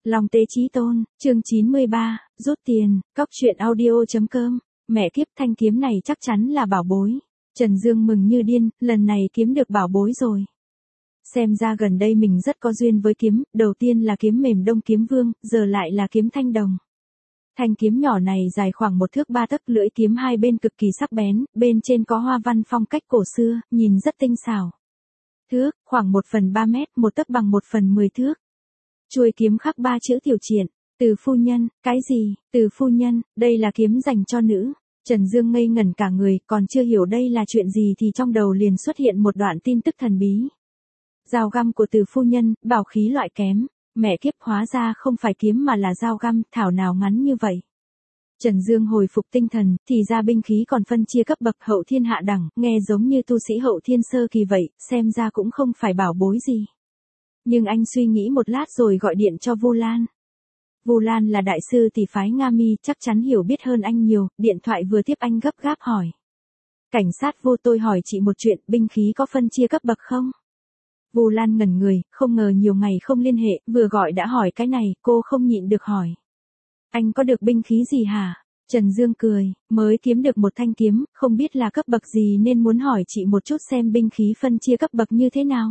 Long Tế Chí Tôn, chương 93, rút tiền, cóc truyện audio.com, mẹ kiếp thanh kiếm này chắc chắn là bảo bối. Trần Dương mừng như điên, lần này kiếm được bảo bối rồi. Xem ra gần đây mình rất có duyên với kiếm, đầu tiên là kiếm mềm Đông Kiếm Vương, giờ lại là kiếm thanh đồng. Thanh kiếm nhỏ này dài khoảng 1 thước 3 tấc, lưỡi kiếm hai bên cực kỳ sắc bén, bên trên có hoa văn phong cách cổ xưa, nhìn rất tinh xảo. Thước, khoảng 1/3 mét, 1 tấc bằng 1/10 thước. Chuôi kiếm khắc 3 chữ tiểu triện, Từ phu nhân, cái gì, Từ phu nhân, đây là kiếm dành cho nữ. Trần Dương ngây ngẩn cả người, còn chưa hiểu đây là chuyện gì thì trong đầu liền xuất hiện một đoạn tin tức thần bí. Dao găm của Từ phu nhân, bảo khí loại kém, mẹ kiếp hóa ra không phải kiếm mà là dao găm, thảo nào ngắn như vậy. Trần Dương hồi phục tinh thần, thì ra binh khí còn phân chia cấp bậc hậu thiên hạ đẳng, nghe giống như tu sĩ hậu thiên sơ kỳ vậy, xem ra cũng không phải bảo bối gì. Nhưng anh suy nghĩ một lát rồi gọi điện cho Vu Lan. Vu Lan là đại sư tỷ phái Nga Mi, chắc chắn hiểu biết hơn anh nhiều, điện thoại vừa tiếp anh gấp gáp hỏi. Cảnh sát Vu, tôi hỏi chị một chuyện, binh khí có phân chia cấp bậc không? Vu Lan ngẩn người, không ngờ nhiều ngày không liên hệ, vừa gọi đã hỏi cái này, cô không nhịn được hỏi. Anh có được binh khí gì hả? Trần Dương cười, mới kiếm được một thanh kiếm, không biết là cấp bậc gì nên muốn hỏi chị một chút xem binh khí phân chia cấp bậc như thế nào.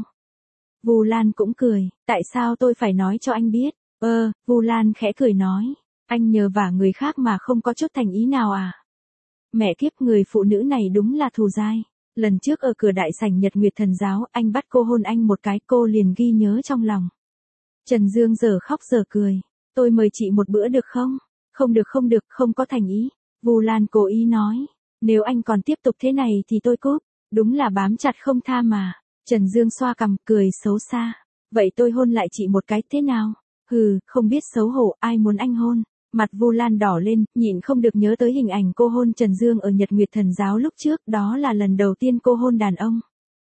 Vu Lan cũng cười, tại sao tôi phải nói cho anh biết? Vu Lan khẽ cười nói, anh nhờ vả người khác mà không có chút thành ý nào à? Mẹ kiếp, người phụ nữ này đúng là thù dai. Lần trước ở cửa đại sảnh Nhật Nguyệt Thần Giáo, anh bắt cô hôn anh một cái, cô liền ghi nhớ trong lòng. Trần Dương giờ khóc giờ cười, tôi mời chị một bữa được không? Không được, không có thành ý. Vu Lan cố ý nói, nếu anh còn tiếp tục thế này thì tôi cúp, đúng là bám chặt không tha mà. Trần Dương xoa cằm, cười xấu xa, vậy tôi hôn lại chị một cái thế nào? Hừ, không biết xấu hổ, ai muốn anh hôn? Mặt Vu Lan đỏ lên, nhịn không được nhớ tới hình ảnh cô hôn Trần Dương ở Nhật Nguyệt Thần Giáo lúc trước, đó là lần đầu tiên cô hôn đàn ông.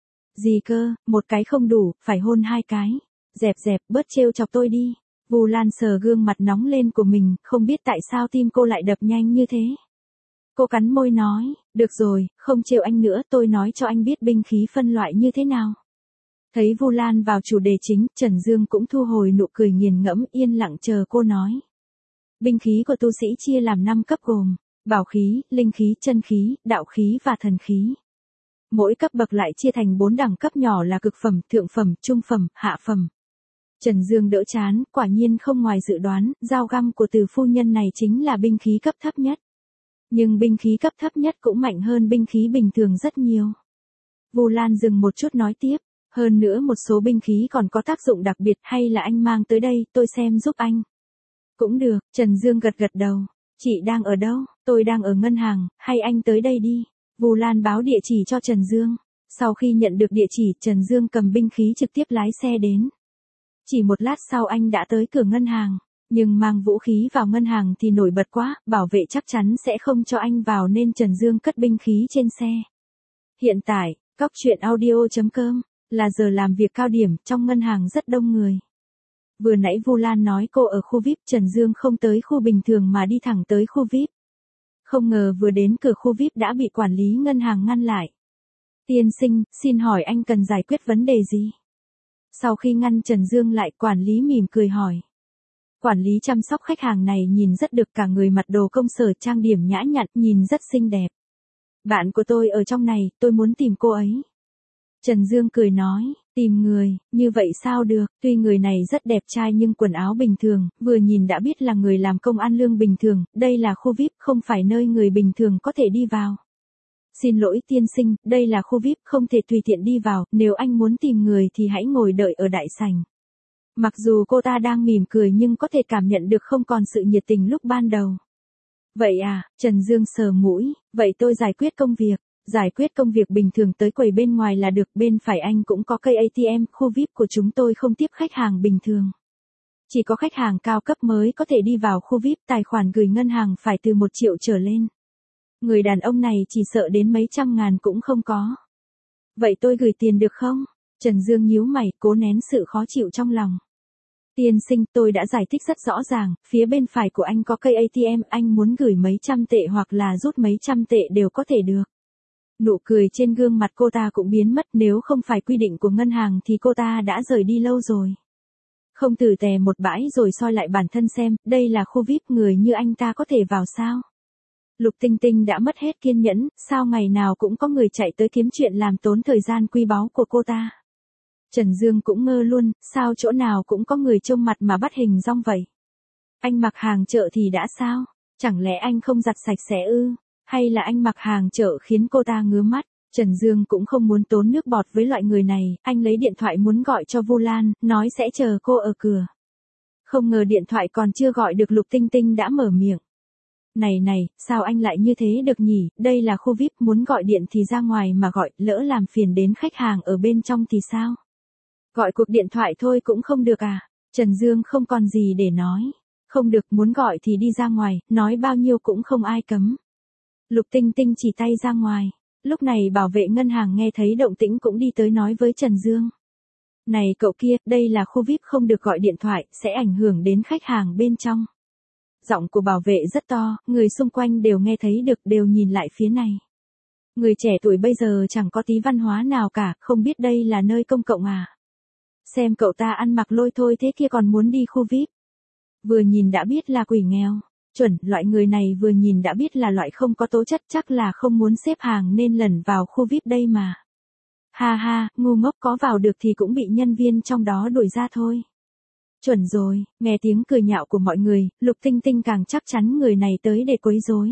Gì cơ, một cái không đủ, phải hôn 2 cái. Dẹp, bớt trêu chọc tôi đi. Vu Lan sờ gương mặt nóng lên của mình, không biết tại sao tim cô lại đập nhanh như thế. Cô cắn môi nói, được rồi, không trêu anh nữa, tôi nói cho anh biết binh khí phân loại như thế nào. Thấy Vu Lan vào chủ đề chính, Trần Dương cũng thu hồi nụ cười nghiền ngẫm, yên lặng chờ cô nói. Binh khí của tu sĩ chia làm 5 cấp gồm bảo khí, linh khí, chân khí, đạo khí và thần khí. Mỗi cấp bậc lại chia thành 4 đẳng cấp nhỏ là cực phẩm, thượng phẩm, trung phẩm, hạ phẩm. Trần Dương đỡ chán, quả nhiên không ngoài dự đoán, dao găm của Từ phu nhân này chính là binh khí cấp thấp nhất. Nhưng binh khí cấp thấp nhất cũng mạnh hơn binh khí bình thường rất nhiều. Vu Lan dừng một chút nói tiếp, hơn nữa một số binh khí còn có tác dụng đặc biệt, hay là anh mang tới đây, tôi xem giúp anh. Cũng được, Trần Dương gật đầu. Chị đang ở đâu? Tôi đang ở ngân hàng, hay anh tới đây đi. Vu Lan báo địa chỉ cho Trần Dương. Sau khi nhận được địa chỉ, Trần Dương cầm binh khí trực tiếp lái xe đến. Chỉ một lát sau anh đã tới cửa ngân hàng. Nhưng mang vũ khí vào ngân hàng thì nổi bật quá, bảo vệ chắc chắn sẽ không cho anh vào nên Trần Dương cất binh khí trên xe. Hiện tại, cóc truyện audio.com, là giờ làm việc cao điểm, trong ngân hàng rất đông người. Vừa nãy Vu Lan nói cô ở khu VIP, Trần Dương không tới khu bình thường mà đi thẳng tới khu VIP. Không ngờ vừa đến cửa khu VIP đã bị quản lý ngân hàng ngăn lại. Tiên sinh, xin hỏi anh cần giải quyết vấn đề gì? Sau khi ngăn Trần Dương lại, quản lý mỉm cười hỏi. Quản lý chăm sóc khách hàng này nhìn rất được, cả người mặc đồ công sở trang điểm nhã nhặn, nhìn rất xinh đẹp. Bạn của tôi ở trong này, tôi muốn tìm cô ấy. Trần Dương cười nói, tìm người, như vậy sao được, tuy người này rất đẹp trai nhưng quần áo bình thường, vừa nhìn đã biết là người làm công ăn lương bình thường, đây là khu VIP, không phải nơi người bình thường có thể đi vào. Xin lỗi tiên sinh, đây là khu VIP, không thể tùy tiện đi vào, nếu anh muốn tìm người thì hãy ngồi đợi ở đại sảnh. Mặc dù cô ta đang mỉm cười nhưng có thể cảm nhận được không còn sự nhiệt tình lúc ban đầu. Vậy à, Trần Dương sờ mũi, vậy tôi giải quyết công việc. Giải quyết công việc bình thường tới quầy bên ngoài là được, bên phải anh cũng có cây ATM, khu VIP của chúng tôi không tiếp khách hàng bình thường. Chỉ có khách hàng cao cấp mới có thể đi vào khu VIP, tài khoản gửi ngân hàng phải từ 1 triệu trở lên. Người đàn ông này chỉ sợ đến mấy trăm ngàn cũng không có. Vậy tôi gửi tiền được không? Trần Dương nhíu mày, cố nén sự khó chịu trong lòng. Tiên sinh, tôi đã giải thích rất rõ ràng, phía bên phải của anh có cây ATM, anh muốn gửi mấy trăm tệ hoặc là rút mấy trăm tệ đều có thể được. Nụ cười trên gương mặt cô ta cũng biến mất, nếu không phải quy định của ngân hàng thì cô ta đã rời đi lâu rồi. Không tử tè một bãi rồi soi lại bản thân xem, đây là khu VIP, người như anh ta có thể vào sao? Lục Tinh Tinh đã mất hết kiên nhẫn, sao ngày nào cũng có người chạy tới kiếm chuyện làm tốn thời gian quý báu của cô ta. Trần Dương cũng ngơ luôn, sao chỗ nào cũng có người trông mặt mà bắt hình dong vậy? Anh mặc hàng chợ thì đã sao? Chẳng lẽ anh không giặt sạch sẽ ư? Hay là anh mặc hàng chợ khiến cô ta ngứa mắt? Trần Dương cũng không muốn tốn nước bọt với loại người này, anh lấy điện thoại muốn gọi cho Vu Lan, nói sẽ chờ cô ở cửa. Không ngờ điện thoại còn chưa gọi được Lục Tinh Tinh đã mở miệng. Này, sao anh lại như thế được nhỉ, đây là khu VIP, muốn gọi điện thì ra ngoài mà gọi, lỡ làm phiền đến khách hàng ở bên trong thì sao? Gọi cuộc điện thoại thôi cũng không được à? Trần Dương không còn gì để nói. Không được, muốn gọi thì đi ra ngoài, nói bao nhiêu cũng không ai cấm. Lục Tinh Tinh chỉ tay ra ngoài. Lúc này bảo vệ ngân hàng nghe thấy động tĩnh cũng đi tới nói với Trần Dương. Này cậu kia, đây là khu VIP, không được gọi điện thoại, sẽ ảnh hưởng đến khách hàng bên trong. Giọng của bảo vệ rất to, người xung quanh đều nghe thấy được, đều nhìn lại phía này. Người trẻ tuổi bây giờ chẳng có tí văn hóa nào cả, không biết đây là nơi công cộng à? Xem cậu ta ăn mặc lôi thôi thế kia còn muốn đi khu VIP. Vừa nhìn đã biết là quỷ nghèo. Chuẩn, loại người này vừa nhìn đã biết là loại không có tố chất, chắc là không muốn xếp hàng nên lẩn vào khu VIP đây mà. Ha ha, ngu ngốc, có vào được thì cũng bị nhân viên trong đó đuổi ra thôi. Chuẩn rồi, nghe tiếng cười nhạo của mọi người, Lục Tinh Tinh càng chắc chắn người này tới để quấy rối.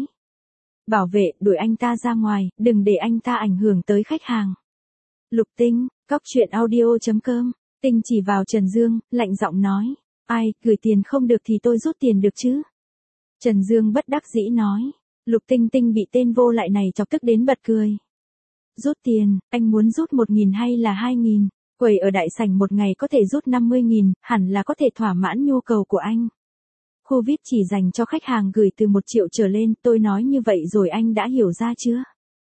Bảo vệ, đuổi anh ta ra ngoài, đừng để anh ta ảnh hưởng tới khách hàng. Lục Tinh, cóc truyện audio.com, Tinh chỉ vào Trần Dương, lạnh giọng nói. Ai, gửi tiền không được thì tôi rút tiền được chứ? Trần Dương bất đắc dĩ nói. Lục Tinh Tinh bị tên vô lại này chọc tức đến bật cười. Rút tiền, anh muốn rút 1.000 hay là 2.000? Quầy ở đại sảnh một ngày có thể rút 50.000, hẳn là có thể thỏa mãn nhu cầu của anh. Khu VIP chỉ dành cho khách hàng gửi từ 1 triệu trở lên, tôi nói như vậy rồi anh đã hiểu ra chưa?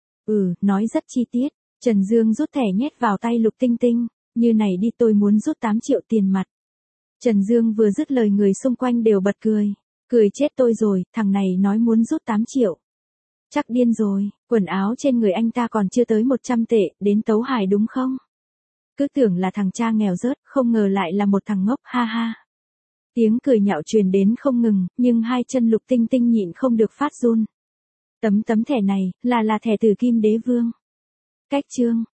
Nói rất chi tiết. Trần Dương rút thẻ nhét vào tay Lục Tinh Tinh. Như này đi, tôi muốn rút 8 triệu tiền mặt. Trần Dương vừa dứt lời người xung quanh đều bật cười. Cười chết tôi rồi, thằng này nói muốn rút 8 triệu. Chắc điên rồi, quần áo trên người anh ta còn chưa tới 100 tệ, đến tấu hài đúng không? Cứ tưởng là thằng cha nghèo rớt, không ngờ lại là một thằng ngốc, ha ha. Tiếng cười nhạo truyền đến không ngừng, nhưng hai chân Lục Tinh Tinh nhịn không được phát run. Tấm thẻ này, là thẻ từ Kim Đế Vương. Cách chương.